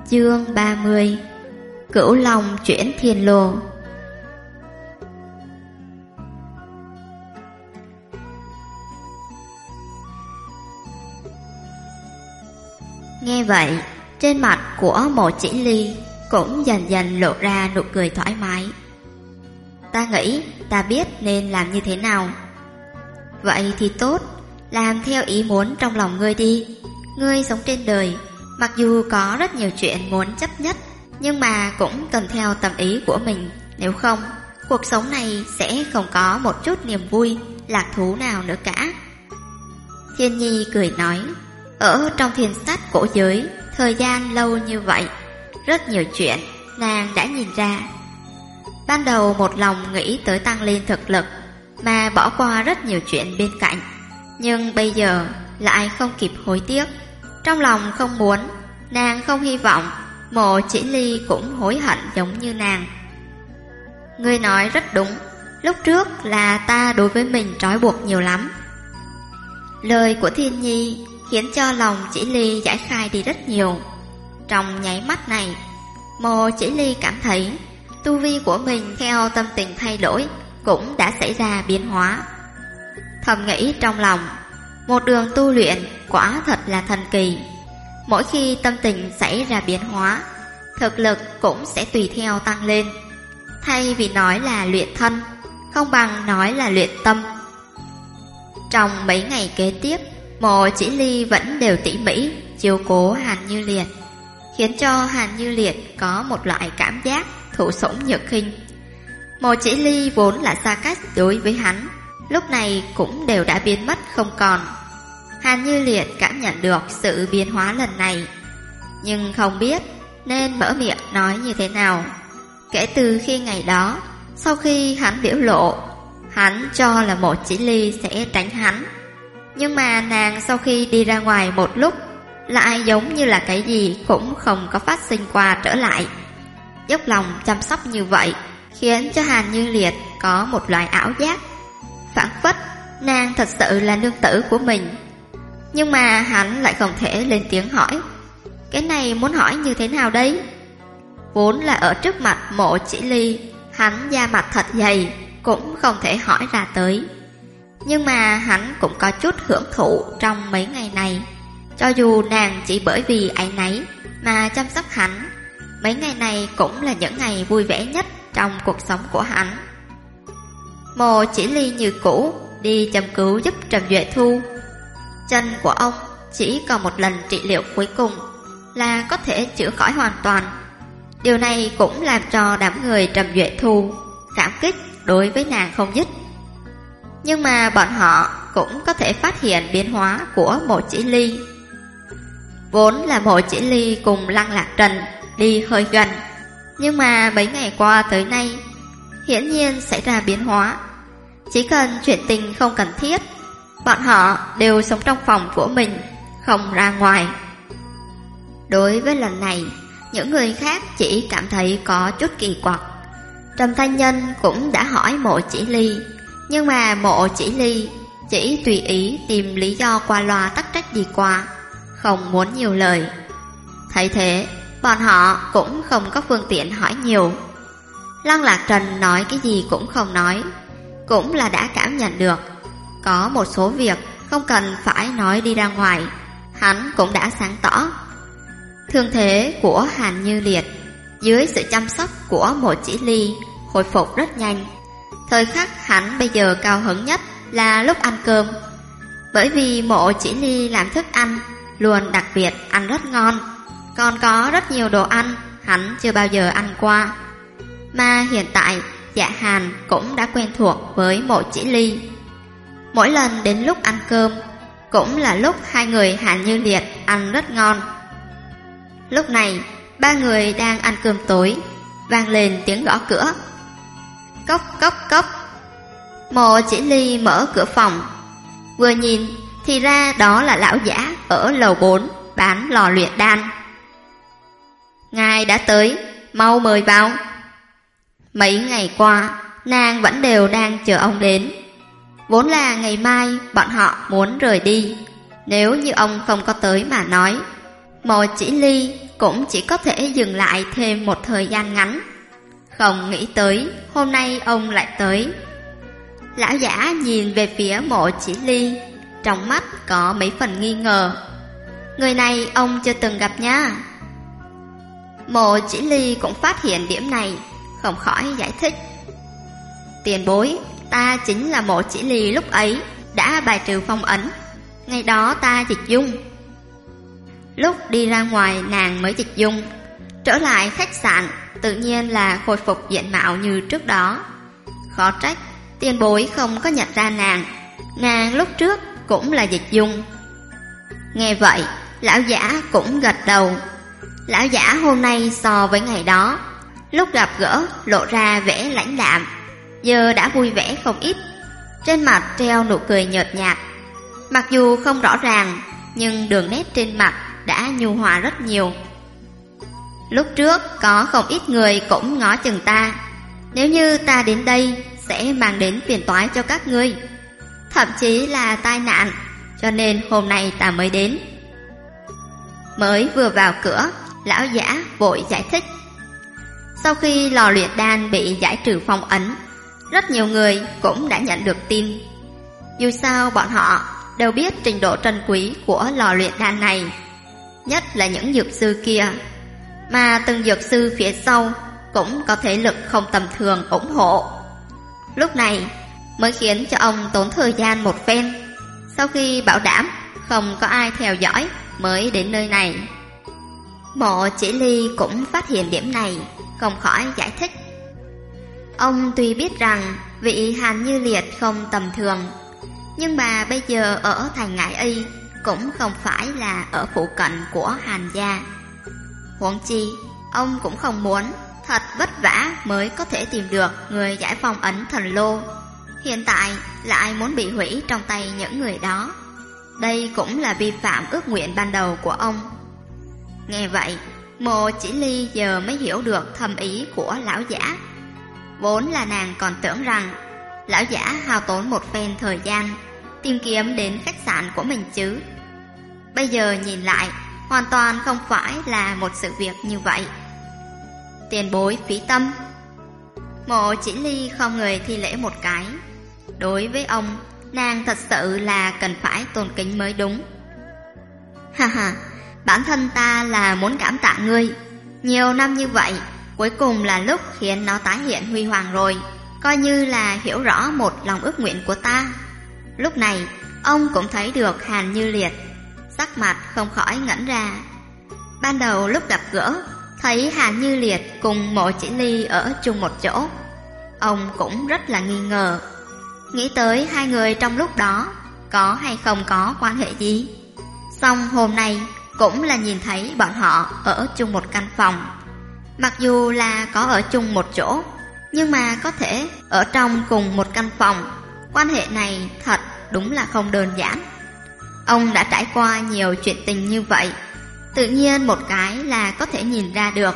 Chương 30. Cửu Long chuyển thiên lô. Nghe vậy, trên mặt của Mộ Chỉ Ly cũng dần dần lộ ra nụ cười thoải mái. Ta nghĩ ta biết nên làm như thế nào. Vậy thì tốt, làm theo ý muốn trong lòng ngươi đi. Ngươi sống trên đời, mặc dù có rất nhiều chuyện muốn chấp nhất, nhưng mà cũng cần theo tâm ý của mình. Nếu không, cuộc sống này sẽ không có một chút niềm vui, lạc thú nào nữa cả. Thiên Nhi cười nói, ở trong thiên sát cổ giới, thời gian lâu như vậy, rất nhiều chuyện nàng đã nhìn ra. Ban đầu một lòng nghĩ tới tăng lên thực lực, mà bỏ qua rất nhiều chuyện bên cạnh. Nhưng bây giờ lại không kịp hối tiếc. Trong lòng không muốn, nàng không hy vọng Mộ Chỉ Ly cũng hối hận giống như nàng. Ngươi nói rất đúng, lúc trước là ta đối với mình trói buộc nhiều lắm. Lời của Thiên Nhi khiến cho lòng Chỉ Ly giải khai đi rất nhiều. Trong nháy mắt này, Mộ Chỉ Ly cảm thấy tu vi của mình theo tâm tình thay đổi cũng đã xảy ra biến hóa. Thầm nghĩ trong lòng, một đường tu luyện quả thật là thần kỳ. Mỗi khi tâm tình xảy ra biến hóa, thực lực cũng sẽ tùy theo tăng lên. Thay vì nói là luyện thân, không bằng nói là luyện tâm. Trong mấy ngày kế tiếp, Mộ Chỉ Ly vẫn đều tỉ mỉ chiếu cố Hàn Như Liệt, khiến cho Hàn Như Liệt có một loại cảm giác thụ sủng nhược khinh. Mộ Chỉ Ly vốn là xa cách đối với hắn, lúc này cũng đều đã biến mất không còn. Hàn Như Liệt cảm nhận được sự biến hóa lần này, nhưng không biết nên mở miệng nói như thế nào. Kể từ khi ngày đó, sau khi hắn biểu lộ, hắn cho là Mộ Chỉ Ly sẽ tránh hắn. Nhưng mà nàng sau khi đi ra ngoài một lúc, lại giống như là cái gì cũng không có phát sinh qua trở lại. Dốc lòng chăm sóc như vậy khiến cho Hàn Như Liệt có một loại ảo giác, phảng phất nàng thật sự là nương tử của mình. Nhưng mà hắn lại không thể lên tiếng hỏi. Cái này muốn hỏi như thế nào đây? Vốn là ở trước mặt Mộ Chỉ Ly, hắn da mặt thật dày, cũng không thể hỏi ra tới. Nhưng mà hắn cũng có chút hưởng thụ trong mấy ngày này. Cho dù nàng chỉ bởi vì áy náy mà chăm sóc hắn, mấy ngày này cũng là những ngày vui vẻ nhất trong cuộc sống của hắn. Mộ Chỉ Ly như cũ đi châm cứu giúp Trầm Duệ Thu. Chân của ông chỉ còn một lần trị liệu cuối cùng là có thể chữa khỏi hoàn toàn. Điều này cũng làm cho đám người Trầm Duệ Thu cảm kích đối với nàng không dứt. Nhưng mà bọn họ cũng có thể phát hiện biến hóa của Mộ Chỉ Ly. Vốn là Mộ Chỉ Ly cùng Lăng Lạc Trần đi hơi gần, nhưng mà mấy ngày qua tới nay hiển nhiên xảy ra biến hóa. Chỉ cần chuyện tình không cần thiết, bọn họ đều sống trong phòng của mình, không ra ngoài. Đối với lần này, những người khác chỉ cảm thấy có chút kỳ quặc. Trầm Thanh Nhân cũng đã hỏi Mộ Chỉ Ly, nhưng mà Mộ Chỉ Ly chỉ tùy ý tìm lý do qua loa tắc trách đi qua, không muốn nhiều lời. Thấy thế, bọn họ cũng không có phương tiện hỏi nhiều. Lăng Lạc Trần nói cái gì cũng không nói, cũng là đã cảm nhận được có một số việc không cần phải nói đi ra ngoài, hắn cũng đã sáng tỏ. Thương thế của Hàn Như Liệt dưới sự chăm sóc của Mộ Chỉ Ly hồi phục rất nhanh. Thời khắc hắn bây giờ cao hứng nhất là lúc ăn cơm, bởi vì Mộ Chỉ Ly làm thức ăn luôn đặc biệt, ăn rất ngon, còn có rất nhiều đồ ăn hắn chưa bao giờ ăn qua. Mà hiện tại Dạ Hàn cũng đã quen thuộc với Mộ Chỉ Ly. Mỗi lần đến lúc ăn cơm cũng là lúc hai người Hàn Như Liệt ăn rất ngon. Lúc này ba người đang ăn cơm tối, vang lên tiếng gõ cửa. Cốc cốc cốc. Mộ Chỉ Ly mở cửa phòng, vừa nhìn thì ra đó là lão giả ở lầu 4 bán lò luyện đan. Ngài đã tới, mau mời vào. Mấy ngày qua nàng vẫn đều đang chờ ông đến. Vốn là ngày mai bọn họ muốn rời đi, nếu như ông không có tới mà nói, Mộ Chỉ Ly cũng chỉ có thể dừng lại thêm một thời gian ngắn. Không nghĩ tới hôm nay ông lại tới. Lão giả nhìn về phía Mộ Chỉ Ly, trong mắt có mấy phần nghi ngờ. Người này ông chưa từng gặp nha. Mộ Chỉ Ly cũng phát hiện điểm này, không khỏi giải thích. Tiền bối, ta chính là Mộ Chỉ Ly lúc ấy đã bài trừ phong ấn. Ngày đó ta dịch dung. Lúc đi ra ngoài nàng mới dịch dung. Trở lại khách sạn tự nhiên là khôi phục diện mạo như trước đó. Khó trách tiền bối không có nhận ra nàng. Nàng lúc trước cũng là dịch dung. Nghe vậy lão giả cũng gật đầu. Lão giả hôm nay so với ngày đó, lúc gặp gỡ lộ ra vẻ lãnh đạm, giờ đã vui vẻ không ít. Trên mặt treo nụ cười nhợt nhạt. Mặc dù không rõ ràng, nhưng đường nét trên mặt đã nhu hòa rất nhiều. Lúc trước có không ít người cũng ngó chừng ta. Nếu như ta đến đây sẽ mang đến phiền toái cho các ngươi, thậm chí là tai nạn, cho nên hôm nay ta mới đến. Mới vừa vào cửa, lão giả vội giải thích. Sau khi lò luyện đan bị giải trừ phong ấn, rất nhiều người cũng đã nhận được tin. Dù sao bọn họ đều biết trình độ trân quý của lò luyện đan này, nhất là những dược sư kia. Mà từng dược sư phía sau cũng có thể lực không tầm thường ủng hộ. Lúc này mới khiến cho ông tốn thời gian một phen. Sau khi bảo đảm không có ai theo dõi mới đến nơi này. Mộ Chỉ Ly cũng phát hiện điểm này, không khỏi giải thích. Ông tuy biết rằng vị Hàn Như Liệt không tầm thường, nhưng mà bây giờ ở thành Ngải Y cũng không phải là ở phụ cận của Hàn gia. Huống chi ông cũng không muốn thật vất vả mới có thể tìm được người giải phong ấn thần lô, hiện tại lại muốn bị hủy trong tay những người đó. Đây cũng là vi phạm ước nguyện ban đầu của ông. Nghe vậy, Mộ Chỉ Ly giờ mới hiểu được thâm ý của lão giả. Vốn là nàng còn tưởng rằng lão giả hao tốn một phen thời gian tìm kiếm đến khách sạn của mình chứ. Bây giờ nhìn lại, hoàn toàn không phải là một sự việc như vậy. Tiền bối phí tâm. Mộ Chỉ Ly không người thi lễ một cái. Đối với ông, nàng thật sự là cần phải tôn kính mới đúng. Ha ha, bản thân ta là muốn cảm tạ ngươi. Nhiều năm như vậy, cuối cùng là lúc khiến nó tái hiện huy hoàng rồi. Coi như là hiểu rõ một lòng ước nguyện của ta. Lúc này, ông cũng thấy được Hàn Như Liệt, sắc mặt không khỏi ngẩn ra. Ban đầu lúc gặp gỡ, thấy Hàn Như Liệt cùng Mộ Chỉ Ly ở chung một chỗ, ông cũng rất là nghi ngờ. Nghĩ tới hai người trong lúc đó có hay không có quan hệ gì. Xong hôm nay cũng là nhìn thấy bọn họ ở chung một căn phòng. Mặc dù là có ở chung một chỗ, nhưng mà có thể ở trong cùng một căn phòng. Quan hệ này thật đúng là không đơn giản. Ông đã trải qua nhiều chuyện tình như vậy, tự nhiên một cái là có thể nhìn ra được.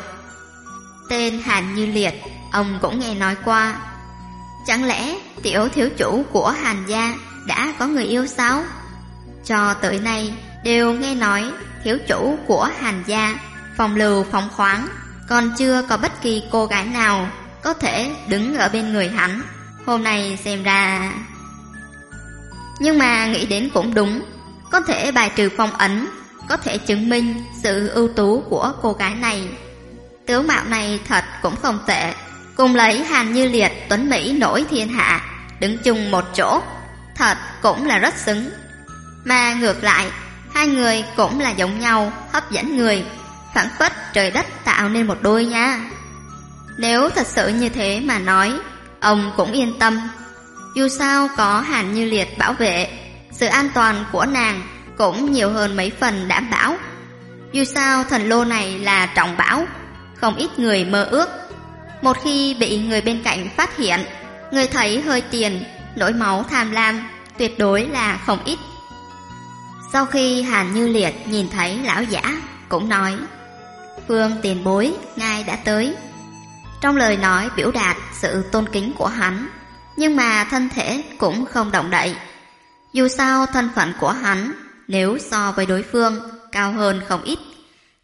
Tên Hàn Như Liệt ông cũng nghe nói qua. Chẳng lẽ tiểu thiếu chủ của Hàn gia đã có người yêu sao? Cho tới nay đều nghe nói thiếu chủ của Hàn gia phong lưu phóng khoáng, còn chưa có bất kỳ cô gái nào có thể đứng ở bên người hắn. Hôm nay xem ra... Nhưng mà nghĩ đến cũng đúng, có thể bài trừ phong ấn, có thể chứng minh sự ưu tú của cô gái này. Tướng mạo này thật cũng không tệ, cùng lấy Hàn Như Liệt tuấn mỹ nổi thiên hạ đứng chung một chỗ, thật cũng là rất xứng. Mà ngược lại, hai người cũng là giống nhau, hấp dẫn người, phảng phất trời đất tạo nên một đôi nha. Nếu thật sự như thế mà nói, ông cũng yên tâm. Dù sao có Hàn Như Liệt bảo vệ, sự an toàn của nàng cũng nhiều hơn mấy phần đảm bảo. Dù sao thần lô này là trọng bảo, không ít người mơ ước. Một khi bị người bên cạnh phát hiện, người thấy hơi tiền, nỗi máu tham lam tuyệt đối là không ít. Sau khi Hàn Như Liệt nhìn thấy lão giả, cũng nói: Phương tiền bối, ngài đã tới. Trong lời nói biểu đạt sự tôn kính của hắn, nhưng mà thân thể cũng không động đậy. Dù sao thân phận của hắn nếu so với đối phương cao hơn không ít,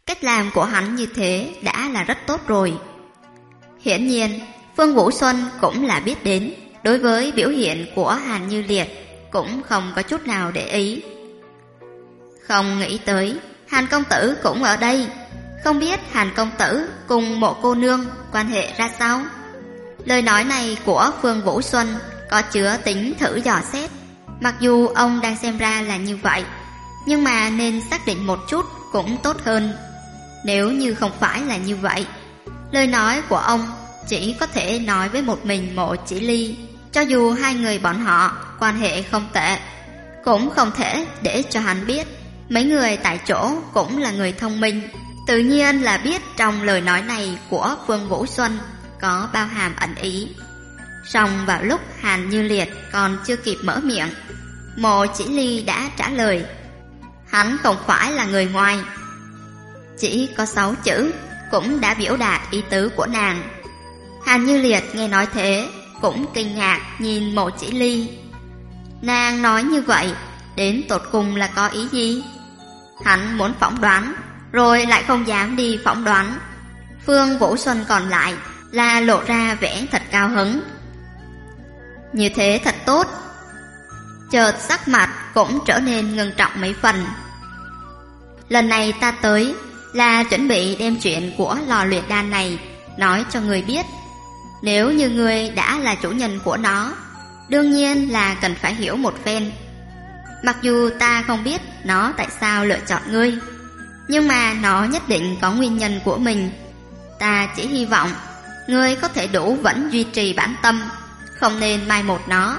Cách làm của hắn như thế đã là rất tốt rồi. Hiển nhiên, Phương Vũ Xuân cũng là biết đến, đối với biểu hiện của Hàn Như Liệt cũng không có chút nào để ý. Không nghĩ tới Hàn công tử cũng ở đây. Không biết Hàn công tử cùng Mộ cô nương quan hệ ra sao? Lời nói này của Phương Vũ Xuân có chứa tính thử dò xét. Mặc dù ông đang xem ra là như vậy, nhưng mà nên xác định một chút cũng tốt hơn. Nếu như không phải là như vậy, lời nói của ông chỉ có thể nói với một mình Mộ Chỉ Ly. Cho dù hai người bọn họ quan hệ không tệ, cũng không thể để cho hắn biết. Mấy người tại chỗ cũng là người thông minh, tự nhiên là biết trong lời nói này của Phương Vũ Xuân có bao hàm ẩn ý. Song vào lúc Hàn Như Liệt còn chưa kịp mở miệng, Mộ Chỉ Ly đã trả lời. Hắn không phải là người ngoài. Chỉ có 6 chữ cũng đã biểu đạt ý tứ của nàng. Hàn Như Liệt nghe nói thế cũng kinh ngạc nhìn Mộ Chỉ Ly. Nàng nói như vậy đến tột cùng là có ý gì? Hắn muốn phỏng đoán, rồi lại không dám đi phỏng đoán. Phương Vũ Xuân còn lại là lộ ra vẻ thật cao hứng. Như thế thật tốt. Chợt sắc mặt cũng trở nên ngưng trọng mấy phần. Lần này ta tới là chuẩn bị đem chuyện của lò luyện đan này nói cho người biết. Nếu như ngươi đã là chủ nhân của nó, đương nhiên là cần phải hiểu một phen. Mặc dù ta không biết nó tại sao lựa chọn ngươi, nhưng mà nó nhất định có nguyên nhân của mình. Ta chỉ hy vọng ngươi có thể đủ vẫn duy trì bản tâm, không nên mai một nó.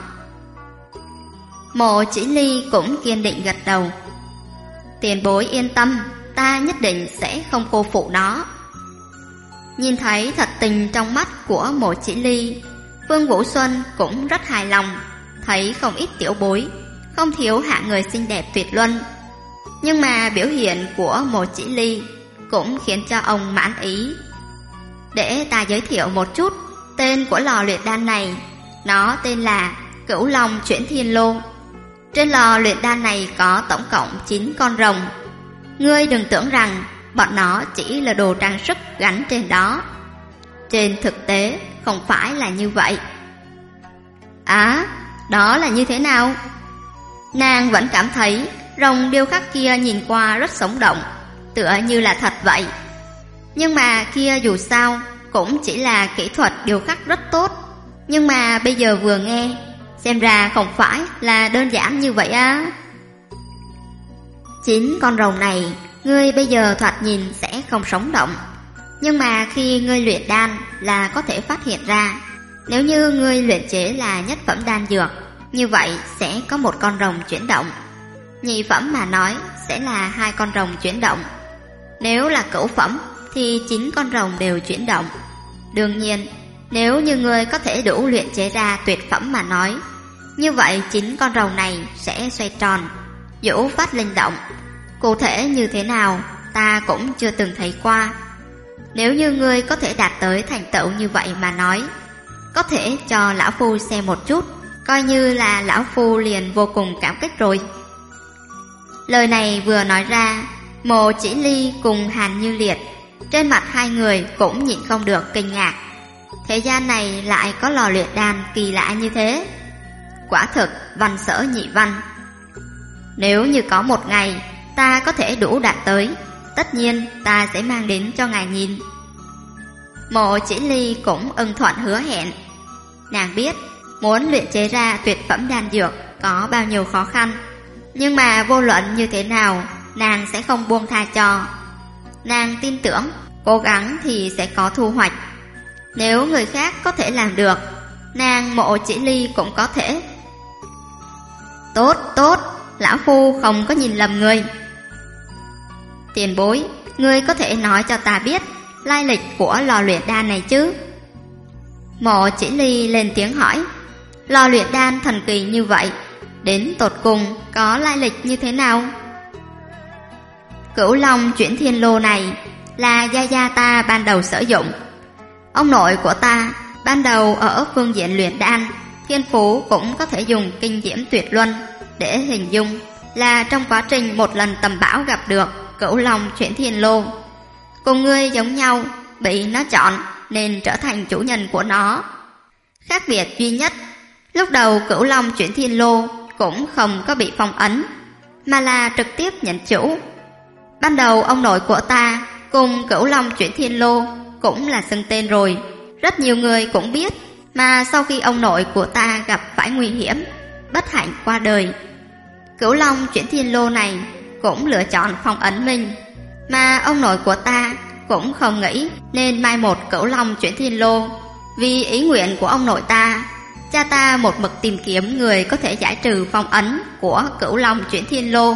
Mộ Chỉ Ly cũng kiên định gật đầu. Tiền bối yên tâm, ta nhất định sẽ không cô phụ nó. Nhìn thấy thật tình trong mắt của Mộ Chỉ Ly, Phương Vũ Xuân cũng rất hài lòng. Thấy không ít tiểu bối, không thiếu hạng người xinh đẹp tuyệt luân. Nhưng mà biểu hiện của Mộ Chỉ Ly cũng khiến cho ông mãn ý. Để ta giới thiệu một chút tên của lò luyện đan này. Nó tên là Cửu Long Chuyển Thiên Lô. Trên lò luyện đan này có tổng cộng 9 con rồng. Ngươi đừng tưởng rằng bọn nó chỉ là đồ trang sức gắn trên đó. Trên thực tế không phải là như vậy. Đó là như thế nào? Nàng vẫn cảm thấy rồng điêu khắc kia nhìn qua rất sống động, tựa như là thật vậy. Nhưng mà kia dù sao cũng chỉ là kỹ thuật điêu khắc rất tốt. Nhưng mà bây giờ vừa nghe, xem ra không phải là đơn giản như vậy á. 9 con rồng này, ngươi bây giờ thoạt nhìn sẽ không sống động, nhưng mà khi ngươi luyện đan là có thể phát hiện ra. Nếu như ngươi luyện chế là nhất phẩm đan dược, như vậy sẽ có 1 con rồng chuyển động. Nhị phẩm mà nói sẽ là 2 con rồng chuyển động. Nếu là cửu phẩm thì 9 con rồng đều chuyển động. Đương nhiên, nếu như ngươi có thể đủ luyện chế ra tuyệt phẩm mà nói, như vậy 9 con rồng này sẽ xoay tròn, vũ phát linh động. Cụ thể như thế nào ta cũng chưa từng thấy qua. Nếu như ngươi có thể đạt tới thành tựu như vậy mà nói, có thể cho lão phu xem một chút, coi như là lão phu liền vô cùng cảm kích rồi. Lời này vừa nói ra, Mộ Chỉ Ly cùng Hàn Như Liệt, trên mặt hai người cũng nhịn không được kinh ngạc. Thế gian này lại có lò luyện đan kỳ lạ như thế. Quả thực văn sở nhị văn. Nếu như có một ngày ta có thể đủ đạt tới, tất nhiên ta sẽ mang đến cho ngài nhìn. Mộ Chỉ Ly cũng ưng thuận hứa hẹn. Nàng biết muốn luyện chế ra tuyệt phẩm đan dược có bao nhiêu khó khăn, nhưng mà vô luận như thế nào nàng sẽ không buông tha cho. Nàng tin tưởng cố gắng thì sẽ có thu hoạch. Nếu người khác có thể làm được, nàng Mộ Chỉ Ly cũng có thể. Tốt, lão phu không có nhìn lầm người. Tiền bối, ngươi có thể nói cho ta biết lai lịch của lò luyện đan này chứ? Mộ Chỉ Ly lên tiếng hỏi. Lò luyện đan thần kỳ như vậy, đến tột cùng có lai lịch như thế nào? Cửu Long Chuyển Thiên Lô này là gia gia ta ban đầu sử dụng. Ông nội của ta ban đầu ở phương diện luyện đan, thiên phú cũng có thể dùng kinh diễm tuyệt luân để hình dung, là trong quá trình một lần tầm bão gặp được Cửu Long Chuyển Thiên Lô, cùng ngươi giống nhau, bị nó chọn nên trở thành chủ nhân của nó. Khác biệt duy nhất, lúc đầu Cửu Long chuyển thiên lô cũng không có bị phong ấn, mà là trực tiếp nhận chủ. Ban đầu ông nội của ta cùng Cửu Long chuyển thiên lô cũng là xưng tên rồi, rất nhiều người cũng biết, mà sau khi ông nội của ta gặp phải nguy hiểm, bất hạnh qua đời, Cửu Long chuyển thiên lô này cũng lựa chọn phong ấn mình, mà ông nội của ta cũng không nghĩ nên mai một Cửu Long chuyển thiên lô. Vì ý nguyện của ông nội ta, cha ta một mực tìm kiếm người có thể giải trừ phong ấn của Cửu Long chuyển thiên lô,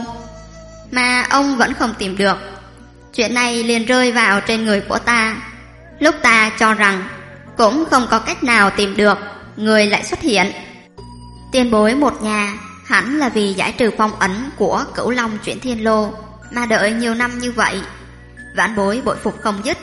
mà ông vẫn không tìm được. Chuyện này liền rơi vào trên người của ta. Lúc ta cho rằng cũng không có cách nào tìm được, người lại xuất hiện. Tiền bối một nhà hẳn là vì giải trừ phong ấn của Cửu Long chuyển thiên lô mà đợi nhiều năm như vậy, vãn bối bội phục không dứt.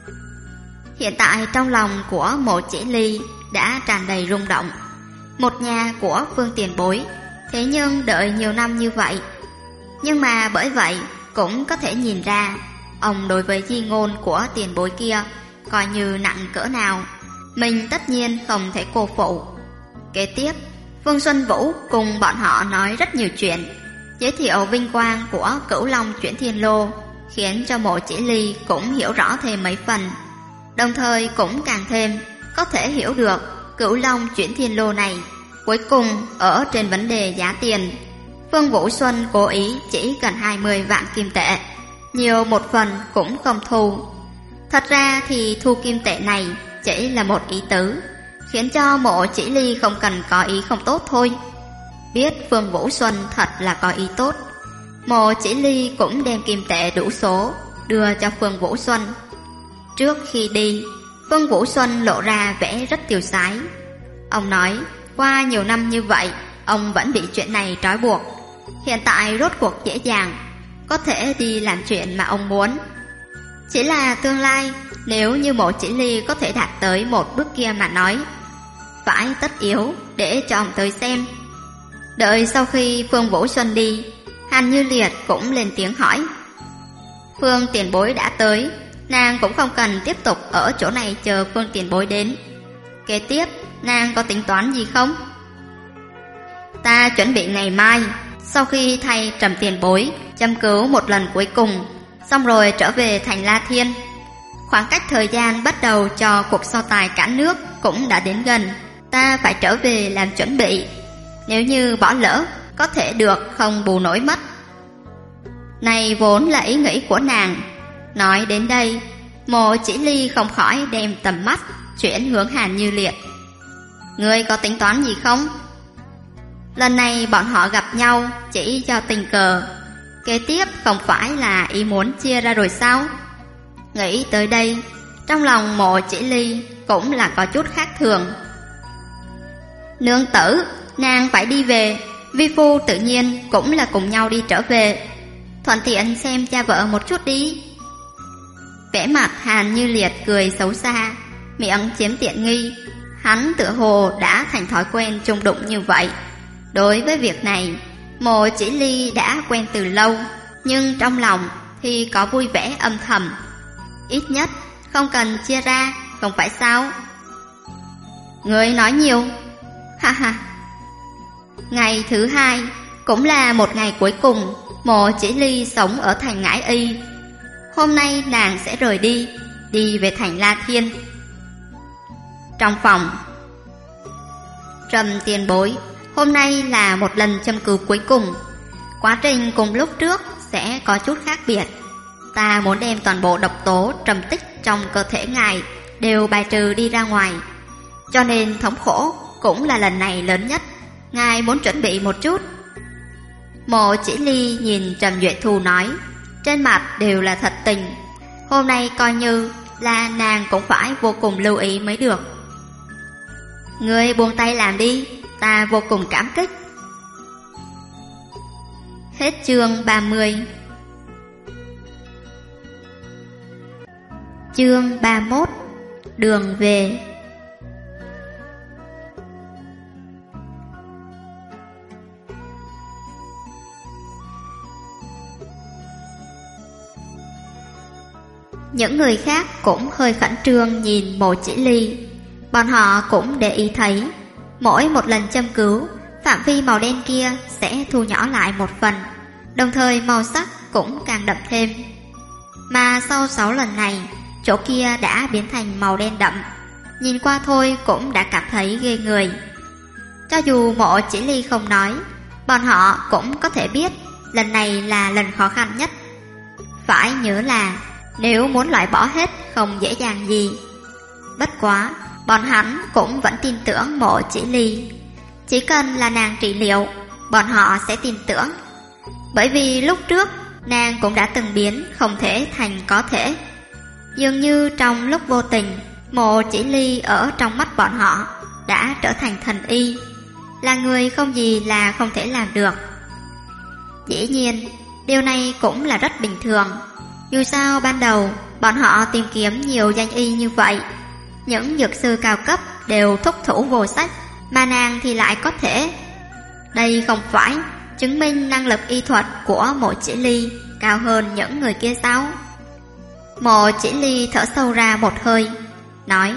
Hiện tại trong lòng của Mộ Chỉ Ly đã tràn đầy rung động. Một nhà của Phương tiền bối, thế nhưng đợi nhiều năm như vậy. Nhưng mà bởi vậy cũng có thể nhìn ra ông đối với di ngôn của tiền bối kia coi như nặng cỡ nào, mình tất nhiên không thể cô phụ. Kế tiếp, Phương Xuân Vũ cùng bọn họ nói rất nhiều chuyện, giới thiệu vinh quang của Cửu Long chuyển thiên lô, khiến cho Mộ Chỉ Ly cũng hiểu rõ thêm mấy phần, đồng thời cũng càng thêm có thể hiểu được Cửu Long chuyển thiên lô này cuối cùng ở trên vấn đề giá tiền. Phương Vũ Xuân cố ý chỉ cần 20 vạn kim tệ, nhiều một phần cũng không thu. Thật ra thì thu kim tệ này chỉ là một ý tứ, khiến cho Mộ Chỉ Ly không cần có ý không tốt thôi. Biết Phương Vũ Xuân thật là có ý tốt, Mộ Chỉ Ly cũng đem kim tệ đủ số đưa cho Phương Vũ Xuân. Trước khi đi, Phương Vũ Xuân lộ ra vẻ rất tiêu sái. Ông nói qua nhiều năm như vậy, ông vẫn bị chuyện này trói buộc, hiện tại rốt cuộc dễ dàng có thể đi làm chuyện mà ông muốn. Chỉ là tương lai, nếu như Mộ Chỉ Ly có thể đạt tới một bước kia mà nói, phải tất yếu để cho ông tới xem. Đợi sau khi Phương Vũ Xuân đi, Hàn Như Liệt cũng lên tiếng hỏi: Phương tiền bối đã tới, nàng cũng không cần tiếp tục ở chỗ này chờ Phương tiền bối đến. Kế tiếp, nàng có tính toán gì không? Ta chuẩn bị ngày mai, sau khi thay Trầm tiền bối châm cứu một lần cuối cùng, xong rồi trở về thành La Thiên. Khoảng cách thời gian bắt đầu cho cuộc so tài cả nước cũng đã đến gần, ta phải trở về làm chuẩn bị. Nếu như bỏ lỡ, có thể được không bù nổi mất. Này vốn là ý nghĩ của nàng. Nói đến đây, Mộ Chỉ Ly không khỏi đem tầm mắt chuyển hướng Hàn Như Liệt. Ngươi có tính toán gì không? Lần này bọn họ gặp nhau chỉ do tình cờ, kế tiếp không phải là ý muốn chia ra rồi sao? Nghĩ tới đây, trong lòng Mộ Chỉ Ly cũng là có chút khác thường. Nương tử, nàng phải đi về, vi phu tự nhiên cũng là cùng nhau đi trở về, thuận tiện xem cha vợ một chút đi. Vẻ mặt Hàn Như Liệt cười xấu xa, miệng chiếm tiện nghi. Hắn tựa hồ đã thành thói quen chung đụng như vậy. Đối với việc này, Mộ Chỉ Ly đã quen từ lâu, nhưng trong lòng thì có vui vẻ âm thầm. Ít nhất không cần chia ra, không phải sao? Ngươi nói nhiều. Ha ha. Ngày thứ hai cũng là một ngày cuối cùng Mộ Chỉ Ly sống ở thành Ngãi Y. Hôm nay nàng sẽ rời đi, đi về thành La Thiên. Trong phòng, Trầm tiền bối, hôm nay là một lần châm cứu cuối cùng. Quá trình cùng lúc trước sẽ có chút khác biệt. Ta muốn đem toàn bộ độc tố trầm tích trong cơ thể ngài đều bài trừ đi ra ngoài, cho nên thống khổ cũng là lần này lớn nhất. Ngài muốn chuẩn bị một chút. Mộ Chỉ Ly nhìn Trầm Duệ Thu nói, trên mặt đều là thật tình. Hôm nay coi như là nàng cũng phải vô cùng lưu ý mới được. Ngươi buông tay làm đi, ta vô cùng cảm kích. Hết chương 30. Chương 31. Đường về. Những người khác cũng hơi khẩn trương nhìn Mộ Chỉ Ly. Bọn họ cũng để ý thấy mỗi một lần châm cứu, phạm vi màu đen kia sẽ thu nhỏ lại một phần, đồng thời màu sắc cũng càng đậm thêm. Mà sau 6 lần này, chỗ kia đã biến thành màu đen đậm, nhìn qua thôi cũng đã cảm thấy ghê người. Cho dù Mộ Chỉ Ly không nói, bọn họ cũng có thể biết lần này là lần khó khăn nhất. Phải nhớ là nếu muốn loại bỏ hết không dễ dàng gì. Bất quá, bọn hắn cũng vẫn tin tưởng Mộ Chỉ Ly. Chỉ cần là nàng trị liệu, bọn họ sẽ tin tưởng. Bởi vì lúc trước, nàng cũng đã từng biến không thể thành có thể. Dường như trong lúc vô tình, Mộ Chỉ Ly ở trong mắt bọn họ đã trở thành thần y, là người không gì là không thể làm được. Dĩ nhiên, điều này cũng là rất bình thường. Dù sao ban đầu bọn họ tìm kiếm nhiều danh y như vậy, những dược sư cao cấp đều thúc thủ vô sách, mà nàng thì lại có thể. Đây không phải chứng minh năng lực y thuật của Mộ Chỉ Ly cao hơn những người kia sao? Mộ Chỉ Ly thở sâu ra một hơi, nói: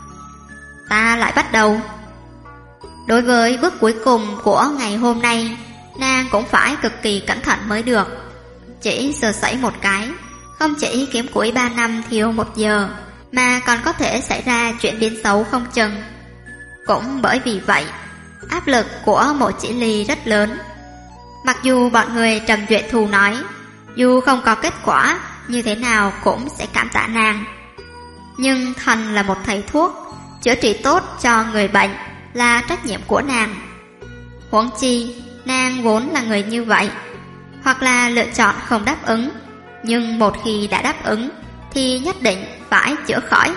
ta lại bắt đầu. Đối với bước cuối cùng của ngày hôm nay, nàng cũng phải cực kỳ cẩn thận mới được. Chỉ sơ sẩy một cái, không chỉ kiếm củi 3 năm thiếu 1 giờ, mà còn có thể xảy ra chuyện biến xấu không chừng. Cũng bởi vì vậy, áp lực của Mộ Chỉ Ly rất lớn. Mặc dù bọn người Trầm Duệ Thu nói, dù không có kết quả, như thế nào cũng sẽ cảm tạ nàng. Nhưng thần là một thầy thuốc, chữa trị tốt cho người bệnh là trách nhiệm của nàng. Huống chi, nàng vốn là người như vậy, hoặc là lựa chọn không đáp ứng, nhưng một khi đã đáp ứng thì nhất định phải chữa khỏi.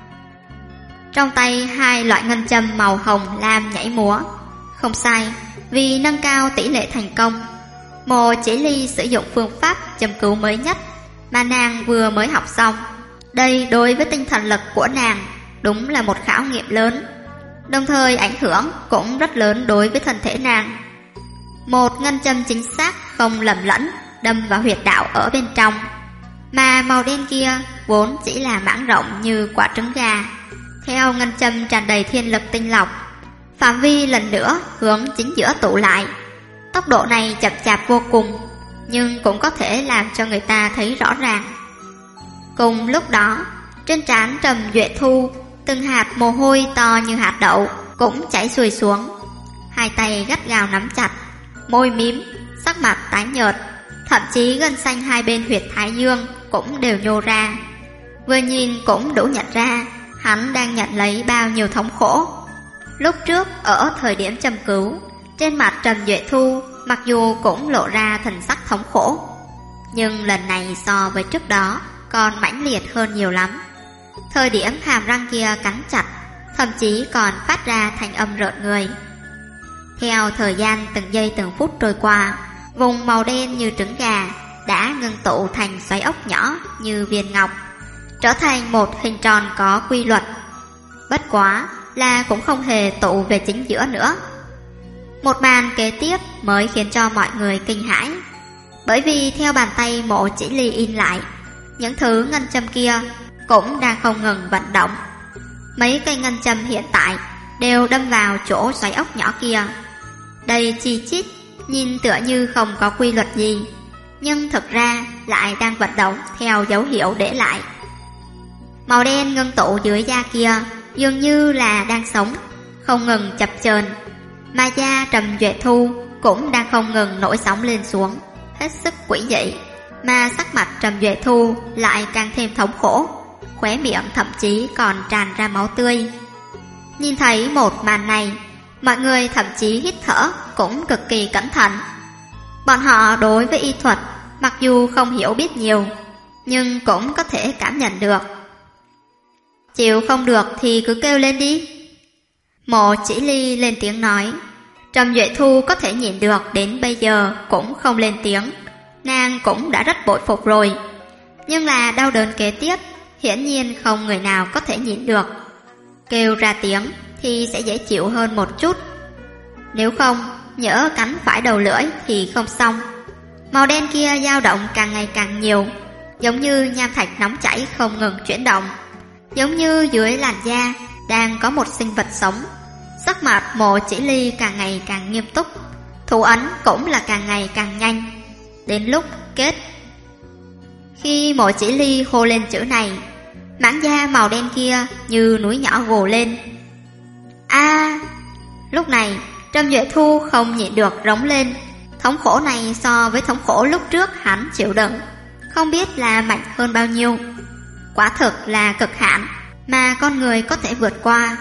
Trong tay 2 loại ngân châm màu hồng lam nhảy múa. Không sai, vì nâng cao tỷ lệ thành công, Mộ Chỉ Ly sử dụng phương pháp châm cứu mới nhất mà nàng vừa mới học xong. Đây đối với tinh thần lực của nàng đúng là một khảo nghiệm lớn, đồng thời ảnh hưởng cũng rất lớn đối với thân thể nàng. Một ngân châm chính xác không lầm lẫn đâm vào huyệt đạo ở bên trong, mà màu đen kia vốn chỉ là mảng rộng như quả trứng gà. Theo ngân châm tràn đầy thiên lực tinh lọc, phạm vi lần nữa hướng chính giữa tụ lại. Tốc độ này chậm chạp vô cùng, nhưng cũng có thể làm cho người ta thấy rõ ràng. Cùng lúc đó, trên trán Trầm Duệ Thu, từng hạt mồ hôi to như hạt đậu cũng chảy xuôi xuống. 2 tay gắt gao nắm chặt, môi mím, sắc mặt tái nhợt, thậm chí gân xanh 2 bên huyệt thái dương cũng đều nhô ra. Vừa nhìn cũng đủ nhận ra hắn đang nhận lấy bao nhiêu thống khổ. Lúc trước ở thời điểm châm cứu, trên mặt Trầm Duệ Thu mặc dù cũng lộ ra thần sắc thống khổ, nhưng lần này so với trước đó còn mãnh liệt hơn nhiều lắm. Thời điểm hàm răng kia cắn chặt, thậm chí còn phát ra thanh âm rợn người. Theo thời gian từng giây từng phút trôi qua, vùng màu đen như trứng gà đã ngưng tụ thành xoáy ốc nhỏ như viên ngọc, trở thành một hình tròn có quy luật. Bất quá là cũng không hề tụ về chính giữa nữa. Một màn kế tiếp mới khiến cho mọi người kinh hãi, bởi vì theo bàn tay Mộ Chỉ Ly in lại, những thứ ngân châm kia cũng đang không ngừng vận động. Mấy cây ngân châm hiện tại đều đâm vào chỗ xoáy ốc nhỏ kia. Đây chi chít, nhìn tựa như không có quy luật gì, nhưng thực ra lại đang vận động theo dấu hiệu để lại. Màu đen ngưng tụ dưới da kia dường như là đang sống, không ngừng chập chờn, mà da Trầm Duệ Thu cũng đang không ngừng nổi sóng lên xuống, hết sức quỷ dị. Mà sắc mặt Trầm Duệ Thu lại càng thêm thống khổ, khóe miệng thậm chí còn tràn ra máu tươi. Nhìn thấy một màn này, mọi người thậm chí hít thở cũng cực kỳ cẩn thận. Bọn họ đối với y thuật mặc dù không hiểu biết nhiều, nhưng cũng có thể cảm nhận được. Chịu không được thì cứ kêu lên đi. Mộ Chỉ Ly lên tiếng nói. Trầm Duệ Thu có thể nhịn được đến bây giờ cũng không lên tiếng, nàng cũng đã rất bội phục rồi. Nhưng là đau đớn kế tiếp hiển nhiên không người nào có thể nhịn được. Kêu ra tiếng thì sẽ dễ chịu hơn một chút, nếu không nhỡ cắn phải đầu lưỡi thì không xong. Màu đen kia dao động càng ngày càng nhiều, giống như nham thạch nóng chảy không ngừng chuyển động, giống như dưới làn da đang có một sinh vật sống. Sắc mặt Mộ Chỉ Ly càng ngày càng nghiêm túc, thủ ấn cũng là càng ngày càng nhanh. Đến lúc kết, khi Mộ Chỉ Ly hô lên chữ này, mảng da màu đen kia như núi nhỏ gồ lên. A! Lúc này Trầm Duệ Thu không nhịn được rống lên. Thống khổ này so với thống khổ lúc trước hắn chịu đựng không biết là mạnh hơn bao nhiêu. Quả thực là cực hạn mà con người có thể vượt qua.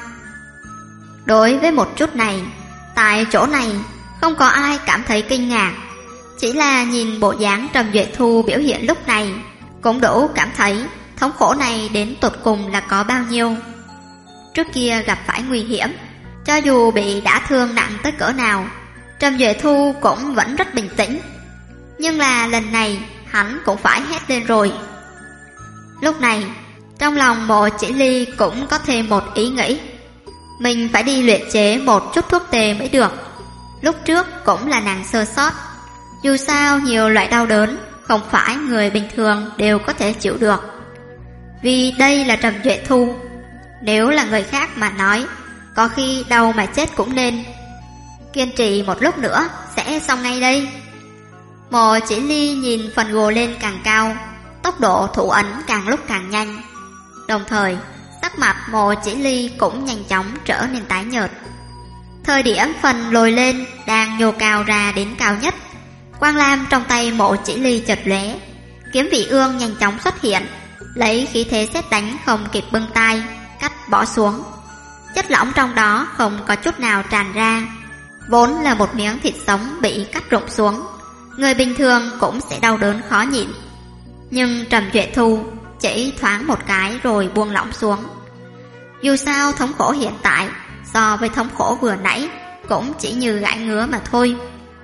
Đối với một chút này, tại chỗ này không có ai cảm thấy kinh ngạc. Chỉ là nhìn bộ dáng Trầm Duệ Thu biểu hiện lúc này cũng đủ cảm thấy thống khổ này đến tột cùng là có bao nhiêu. Trước kia gặp phải nguy hiểm, cho dù bị đả thương nặng tới cỡ nào, Trầm Duệ Thu cũng vẫn rất bình tĩnh. Nhưng là lần này hắn cũng phải hét lên rồi. Lúc này trong lòng Mộ Chỉ Ly cũng có thêm một ý nghĩ, mình phải đi luyện chế một chút thuốc tê mới được. Lúc trước cũng là nàng sơ sót, dù sao nhiều loại đau đớn không phải người bình thường đều có thể chịu được. Vì đây là Trầm Duệ Thu, nếu là người khác mà nói, có khi đau mà chết cũng nên. Kiên trì một lúc nữa sẽ xong ngay đây. Mộ Chỉ Ly nhìn phần gồ lên càng cao, tốc độ thủ ấn càng lúc càng nhanh. Đồng thời sắc mặt Mộ Chỉ Ly cũng nhanh chóng trở nên tái nhợt. Thời điểm phần lồi lên đang nhô cao ra đến cao nhất, quang lam trong tay Mộ Chỉ Ly chợt lóe, kiếm vị ương nhanh chóng xuất hiện, lấy khí thế sét đánh không kịp bưng tay cắt bỏ xuống. Chất lỏng trong đó không có chút nào tràn ra, vốn là một miếng thịt sống bị cắt rụng xuống, người bình thường cũng sẽ đau đớn khó nhịn. Nhưng Trầm Duệ Thu chỉ thoáng một cái rồi buông lỏng xuống. Dù sao thống khổ hiện tại so với thống khổ vừa nãy cũng chỉ như gãi ngứa mà thôi.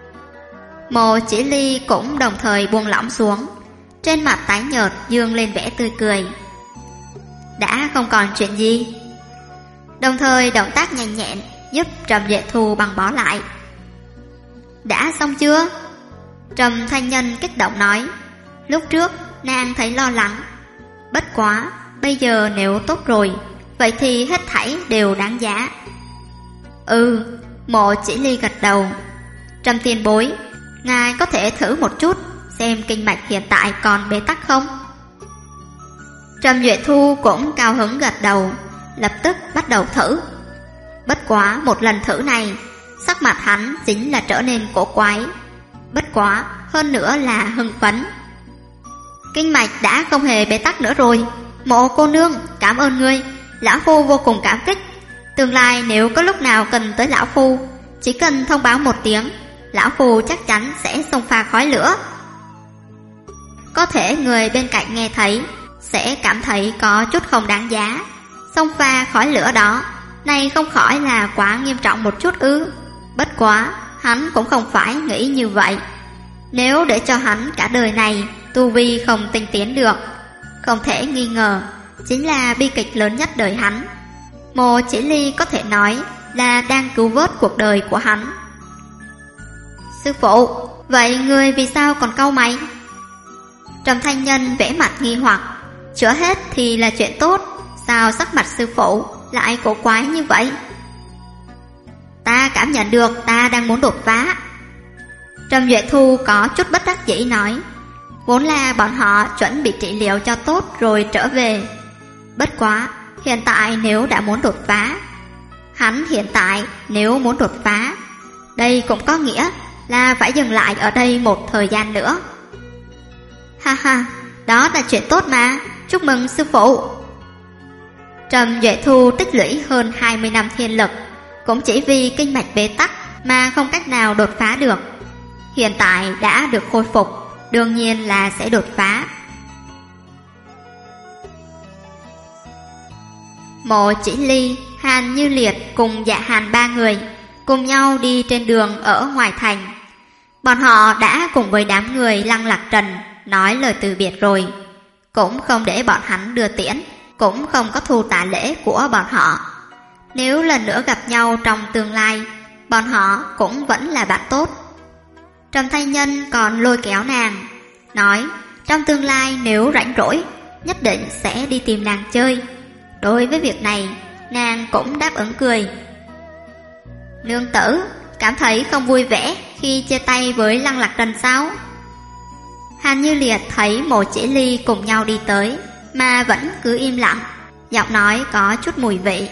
Mộ Chỉ Ly cũng đồng thời buông lỏng xuống, trên mặt tái nhợt dương lên vẻ tươi cười. Đã không còn chuyện gì. Đồng thời động tác nhanh nhẹn giúp Trầm Duệ Thu băng bó lại. Đã xong chưa? Trầm Thanh Nhân kích động nói. Lúc trước nàng thấy lo lắng, bất quá bây giờ nếu tốt rồi, vậy thì hết thảy đều đáng giá. Mộ Chỉ Ly gật đầu. Trầm tiền bối, ngài có thể thử một chút xem kinh mạch hiện tại còn bế tắc không? Trầm Duệ Thu cũng cao hứng gật đầu, lập tức bắt đầu thử. Bất quá một lần thử này, sắc mặt hắn chính là trở nên cổ quái, bất quá hơn nữa là hưng phấn. Kinh mạch đã không hề bế tắc nữa rồi. Mộ cô nương, cảm ơn ngươi, lão phu vô cùng cảm kích. Tương lai nếu có lúc nào cần tới lão phu, chỉ cần thông báo một tiếng, lão phu chắc chắn sẽ xông pha khói lửa. Có thể người bên cạnh nghe thấy sẽ cảm thấy có chút không đáng giá. Xông pha khói lửa đó, này không khỏi là quá nghiêm trọng một chút ư? Bất quá hắn cũng không phải nghĩ như vậy. Nếu để cho hắn cả đời này tu vi không tinh tiến được, không thể nghi ngờ chính là bi kịch lớn nhất đời hắn. Mộ Chỉ Ly có thể nói là đang cứu vớt cuộc đời của hắn. Sư phụ, vậy ngươi vì sao còn cau mày? Trầm Thanh Nhân vẽ mặt nghi hoặc. Chữa hết thì là chuyện tốt, sao sắc mặt sư phụ lại cổ quái như vậy? Ta cảm nhận được ta đang muốn đột phá. Trầm Duệ Thu có chút bất đắc dĩ nói. Vốn là bọn họ chuẩn bị trị liệu cho tốt rồi trở về. Bất quá hiện tại nếu đã muốn đột phá, hắn hiện tại nếu muốn đột phá, đây cũng có nghĩa là phải dừng lại ở đây một thời gian nữa. Ha ha, đó là chuyện tốt mà, chúc mừng sư phụ. Trầm Duệ Thu tích lũy hơn 20 năm thiên lực, cũng chỉ vì kinh mạch bế tắc mà không cách nào đột phá được. Hiện tại đã được khôi phục, đương nhiên là sẽ đột phá. Mộ Chỉ Ly, Hàn Như Liệt cùng Dạ Hàn ba người cùng nhau đi trên đường ở ngoài thành. Bọn họ đã cùng với đám người Lăng Lạc Trần nói lời từ biệt rồi, cũng không để bọn hắn đưa tiễn, cũng không có thu tạ lễ của bọn họ. Nếu lần nữa gặp nhau trong tương lai, bọn họ cũng vẫn là bạn tốt. Trầm Thanh Nhân còn lôi kéo nàng, nói trong tương lai nếu rảnh rỗi, nhất định sẽ đi tìm nàng chơi. Đối với việc này, nàng cũng đáp ứng cười. Nương tử, cảm thấy không vui vẻ khi chia tay với Lăng Lạc Trần sao? Hàn Như Liệt thấy Mộ Chỉ Ly cùng nhau đi tới, mà vẫn cứ im lặng, giọng nói có chút mùi vị.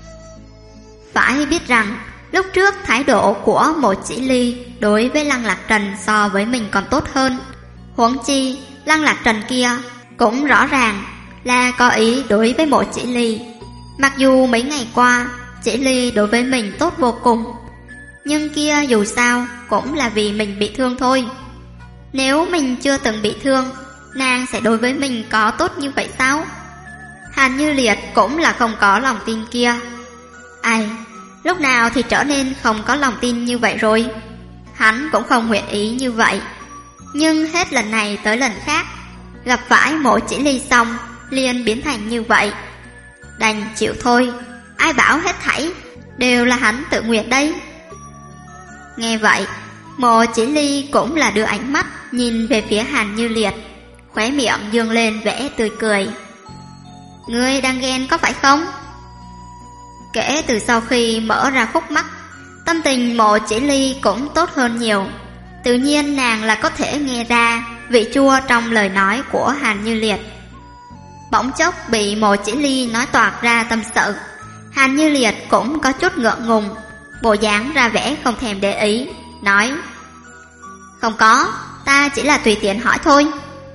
Phải biết rằng, lúc trước thái độ của Mộ Chỉ Ly đối với Lăng Lạc Trần so với mình còn tốt hơn. Huống chi, Lăng Lạc Trần kia cũng rõ ràng là có ý đối với Mộ Chỉ Ly. Mặc dù mấy ngày qua, Chỉ Ly đối với mình tốt vô cùng, nhưng kia dù sao cũng là vì mình bị thương thôi. Nếu mình chưa từng bị thương, nàng sẽ đối với mình có tốt như vậy sao? Hàn Như Liệt cũng là không có lòng tin kia. Ai, lúc nào thì trở nên không có lòng tin như vậy rồi? Hắn cũng không nguyện ý như vậy. Nhưng hết lần này tới lần khác, gặp phải Mộ Chỉ Ly xong liền biến thành như vậy. Đành chịu thôi, ai bảo hết thảy đều là hắn tự nguyện đây. Nghe vậy, Mộ Chỉ Ly cũng là đưa ánh mắt nhìn về phía Hàn Như Liệt, khóe miệng dương lên vẻ tươi cười. Ngươi đang ghen có phải không? Kể từ sau khi mở ra khúc mắc, tâm tình Mộ Chỉ Ly cũng tốt hơn nhiều. Tự nhiên nàng là có thể nghe ra vị chua trong lời nói của Hàn Như Liệt. Bỗng chốc bị Mộ Chỉ Ly nói toạc ra tâm sự, Hàn Như Liệt cũng có chút ngượng ngùng, bộ dáng ra vẻ không thèm để ý, nói: Không có, ta chỉ là tùy tiện hỏi thôi.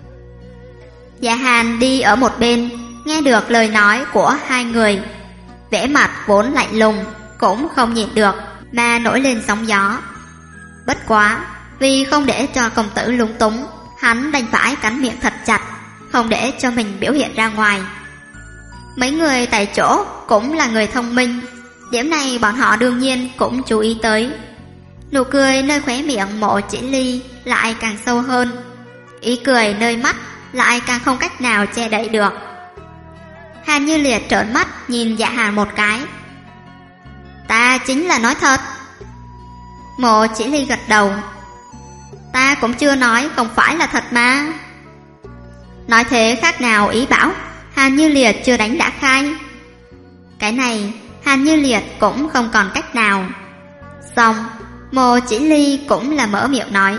Dạ Hàn đi ở một bên, nghe được lời nói của hai người, vẻ mặt vốn lạnh lùng cũng không nhịn được mà nổi lên sóng gió. Bất quá, vì không để cho công tử lúng túng, hắn đành phải cắn miệng thật chặt, không để cho mình biểu hiện ra ngoài. Mấy người tại chỗ cũng là người thông minh, điểm này bọn họ đương nhiên cũng chú ý tới. Nụ cười nơi khóe miệng Mộ Chỉ Ly lại càng sâu hơn, ý cười nơi mắt lại càng không cách nào che đậy được. Hàn Như Liệt trợn mắt nhìn Dạ Hàn một cái. Ta chính là nói thật. Mộ Chỉ Ly gật đầu. Ta cũng chưa nói không phải là thật mà. Nói thế khác nào ý bảo Hàn Như Liệt chưa đánh đã khai. Cái này Hàn Như Liệt cũng không còn cách nào. Xong, Mộ Chỉ Ly cũng là mở miệng nói: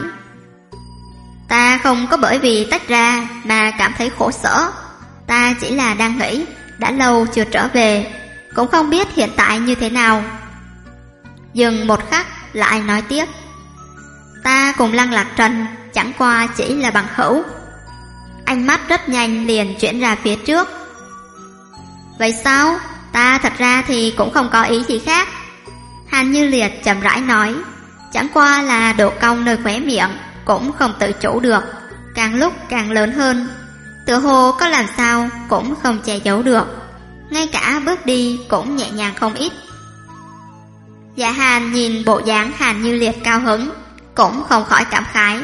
Ta không có bởi vì tách ra mà cảm thấy khổ sở. Ta chỉ là đang nghĩ đã lâu chưa trở về, cũng không biết hiện tại như thế nào. Dừng một khắc lại nói tiếp: Ta cùng Lăng Lạc Trần chẳng qua chỉ là bằng hữu. Ánh mắt rất nhanh liền chuyển ra phía trước. Vậy sao? Ta thật ra thì cũng không có ý gì khác. Hàn Như Liệt chậm rãi nói, chẳng qua là độ cong nơi khóe miệng cũng không tự chủ được, càng lúc càng lớn hơn, tựa hồ có làm sao cũng không che giấu được, ngay cả bước đi cũng nhẹ nhàng không ít. Dạ Hàn nhìn bộ dáng Hàn Như Liệt cao hứng, cũng không khỏi cảm khái.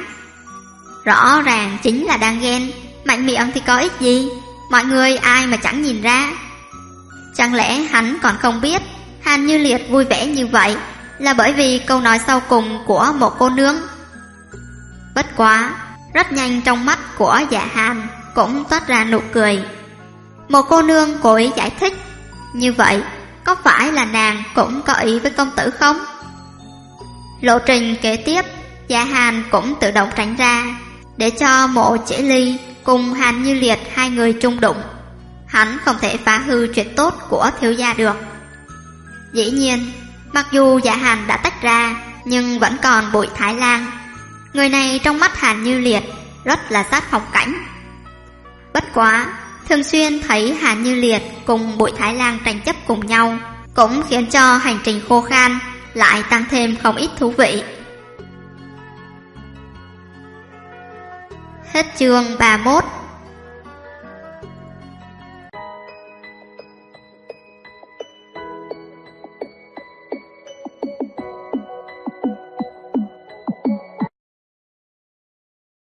Rõ ràng chính là đang ghen, mạnh miệng thì có ích gì, mọi người ai mà chẳng nhìn ra. Chẳng lẽ hắn còn không biết Hàn Như Liệt vui vẻ như vậy là bởi vì câu nói sau cùng của một cô nương? Bất quá, rất nhanh trong mắt của Dạ Hàn cũng toát ra nụ cười. Một cô nương cố ý giải thích, như vậy có phải là nàng cũng có ý với công tử không? Lộ trình kế tiếp, Dạ Hàn cũng tự động tránh ra, để cho Mộ Chỉ Ly cùng Hàn Như Liệt hai người chung đụng. Hắn không thể phá hư chuyện tốt của thiếu gia được. Dĩ nhiên, mặc dù Dạ Hàn đã tách ra, nhưng vẫn còn Bụi Thái Lang. Người này trong mắt Hàn Như Liệt rất là sát phong cảnh. Bất quá, thường xuyên thấy Hàn Như Liệt cùng Bụi Thái Lang tranh chấp cùng nhau, cũng khiến cho hành trình khô khan lại tăng thêm không ít thú vị. Hết chương 31.